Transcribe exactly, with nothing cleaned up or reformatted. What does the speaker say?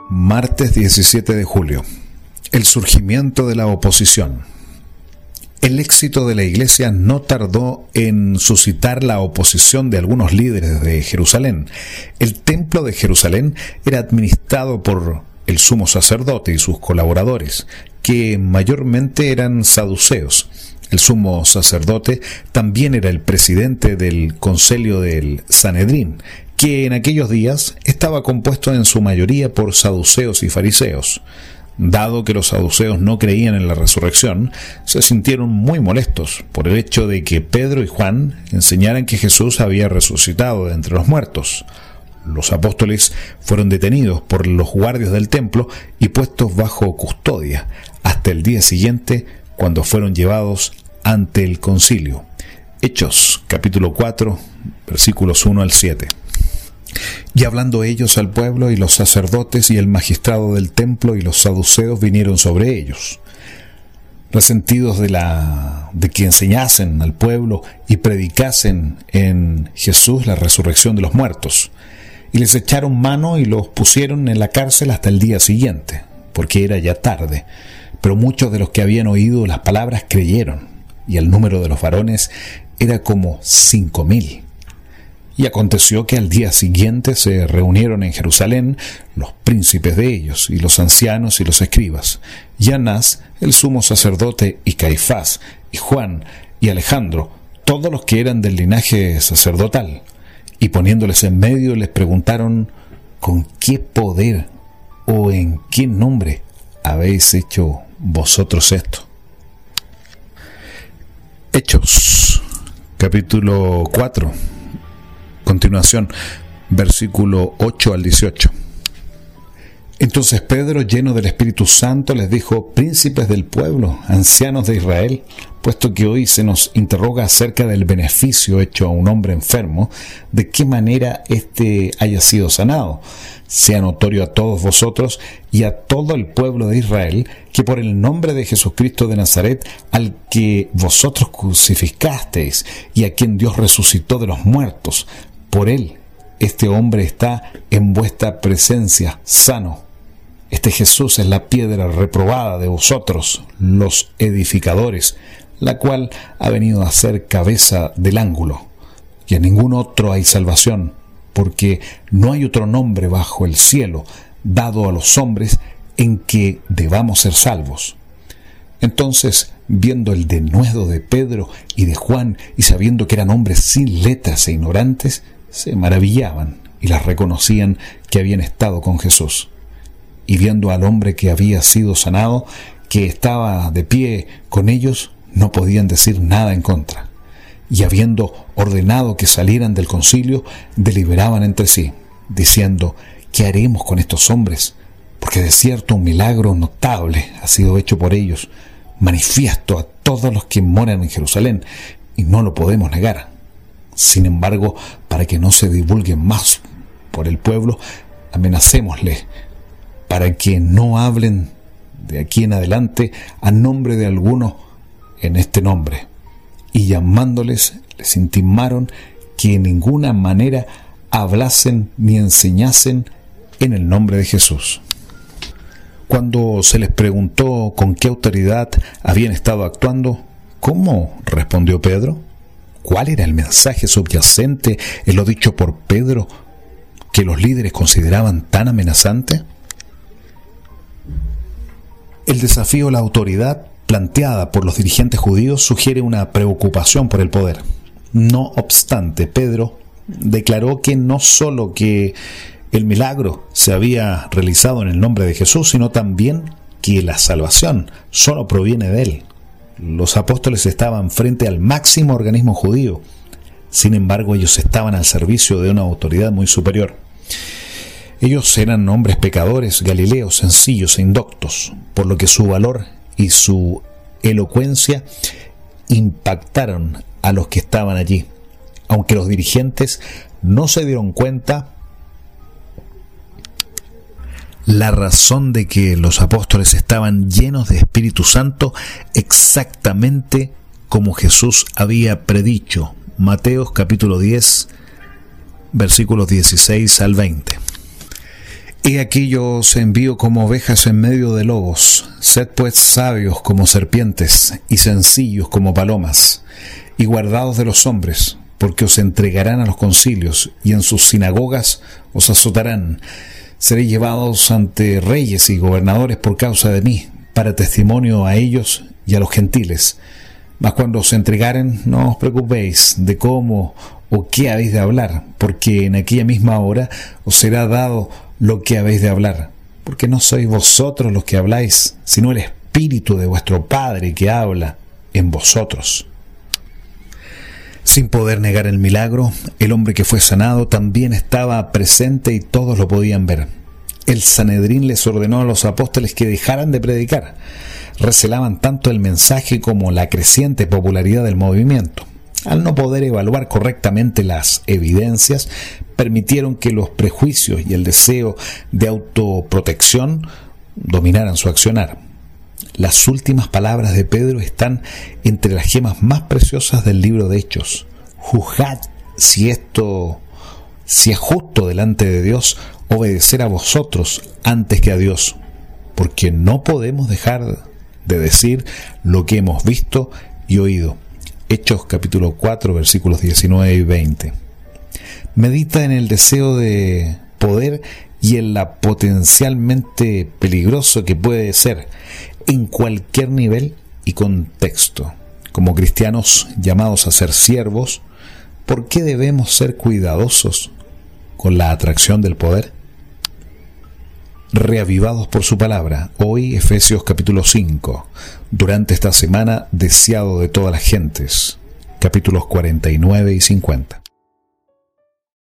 Martes diecisiete de julio. El surgimiento de la oposición. El éxito de la Iglesia no tardó en suscitar la oposición de algunos líderes de Jerusalén. El templo de Jerusalén era administrado por el sumo sacerdote y sus colaboradores, que mayormente eran saduceos. El sumo sacerdote también era el presidente del concilio del Sanedrín, que en aquellos días estaba compuesto en su mayoría por saduceos y fariseos. Dado que los saduceos no creían en la resurrección, se sintieron muy molestos por el hecho de que Pedro y Juan enseñaran que Jesús había resucitado de entre los muertos. Los apóstoles fueron detenidos por los guardias del templo y puestos bajo custodia hasta el día siguiente, cuando fueron llevados ante el concilio. Hechos, capítulo cuatro, versículos uno al siete. Y hablando ellos al pueblo, y los sacerdotes y el magistrado del templo y los saduceos vinieron sobre ellos, resentidos de la de que enseñasen al pueblo y predicasen en Jesús la resurrección de los muertos, y les echaron mano y los pusieron en la cárcel hasta el día siguiente, porque era ya tarde. Pero muchos de los que habían oído las palabras creyeron, y el número de los varones era como cinco mil. Y aconteció que al día siguiente se reunieron en Jerusalén los príncipes de ellos, y los ancianos y los escribas, y Anás, el sumo sacerdote, y Caifás, y Juan, y Alejandro, todos los que eran del linaje sacerdotal. Y poniéndoles en medio les preguntaron: ¿con qué poder o en qué nombre habéis hecho vosotros esto? Hechos, capítulo cuatro. Continuación, versículo ocho al dieciocho. Entonces Pedro, lleno del Espíritu Santo, les dijo: príncipes del pueblo, ancianos de Israel, puesto que hoy se nos interroga acerca del beneficio hecho a un hombre enfermo, de qué manera éste haya sido sanado, sea notorio a todos vosotros y a todo el pueblo de Israel, que por el nombre de Jesucristo de Nazaret, al que vosotros crucificasteis y a quien Dios resucitó de los muertos, por él este hombre está en vuestra presencia sano. Este Jesús es la piedra reprobada de vosotros, los edificadores, la cual ha venido a ser cabeza del ángulo. Y a ningún otro hay salvación, porque no hay otro nombre bajo el cielo dado a los hombres en que debamos ser salvos. Entonces, viendo el denuedo de Pedro y de Juan, y sabiendo que eran hombres sin letras e ignorantes, se maravillaban y las reconocían que habían estado con Jesús. Y viendo al hombre que había sido sanado, que estaba de pie con ellos, no podían decir nada en contra. Y habiendo ordenado que salieran del concilio, deliberaban entre sí, diciendo: ¿qué haremos con estos hombres? Porque de cierto un milagro notable ha sido hecho por ellos, manifiesto a todos los que moran en Jerusalén, y no lo podemos negar. Sin embargo, para que no se divulgue más por el pueblo, amenacémosles, para que no hablen de aquí en adelante a nombre de alguno en este nombre. Y llamándoles, les intimaron que en ninguna manera hablasen ni enseñasen en el nombre de Jesús. Cuando se les preguntó con qué autoridad habían estado actuando, ¿cómo respondió Pedro? ¿Cuál era el mensaje subyacente en lo dicho por Pedro que los líderes consideraban tan amenazante? El desafío a la autoridad planteada por los dirigentes judíos sugiere una preocupación por el poder. No obstante, Pedro declaró que no solo que el milagro se había realizado en el nombre de Jesús, sino también que la salvación solo proviene de él. Los apóstoles estaban frente al máximo organismo judío. Sin embargo, ellos estaban al servicio de una autoridad muy superior. Ellos eran hombres pecadores, galileos, sencillos e indoctos, por lo que su valor y su elocuencia impactaron a los que estaban allí. Aunque los dirigentes no se dieron cuenta, la razón de que los apóstoles estaban llenos de Espíritu Santo exactamente como Jesús había predicho. Mateo capítulo diez, versículos dieciséis al veinte. He aquí yo os envío como ovejas en medio de lobos. Sed pues sabios como serpientes y sencillos como palomas, y guardados de los hombres, porque os entregarán a los concilios, y en sus sinagogas os azotarán. Seréis llevados ante reyes y gobernadores por causa de mí, para testimonio a ellos y a los gentiles. Mas cuando os entregaren, no os preocupéis de cómo o qué habéis de hablar, porque en aquella misma hora os será dado lo que habéis de hablar, porque no sois vosotros los que habláis, sino el Espíritu de vuestro Padre que habla en vosotros. Sin poder negar el milagro, el hombre que fue sanado también estaba presente y todos lo podían ver. El Sanedrín les ordenó a los apóstoles que dejaran de predicar. Recelaban tanto el mensaje como la creciente popularidad del movimiento. Al no poder evaluar correctamente las evidencias, permitieron que los prejuicios y el deseo de autoprotección dominaran su accionar. Las últimas palabras de Pedro están entre las gemas más preciosas del libro de Hechos. Juzgad si esto, si es justo delante de Dios obedecer a vosotros antes que a Dios, porque no podemos dejar de decir lo que hemos visto y oído. Hechos capítulo cuatro, versículos diecinueve y veinte. Medita en el deseo de poder y en la potencialmente peligroso que puede ser en cualquier nivel y contexto. Como cristianos llamados a ser siervos, ¿por qué debemos ser cuidadosos con la atracción del poder? Reavivados por su palabra, hoy Efesios capítulo cinco, durante esta semana deseado de todas las gentes, capítulos cuarenta y nueve y cincuenta.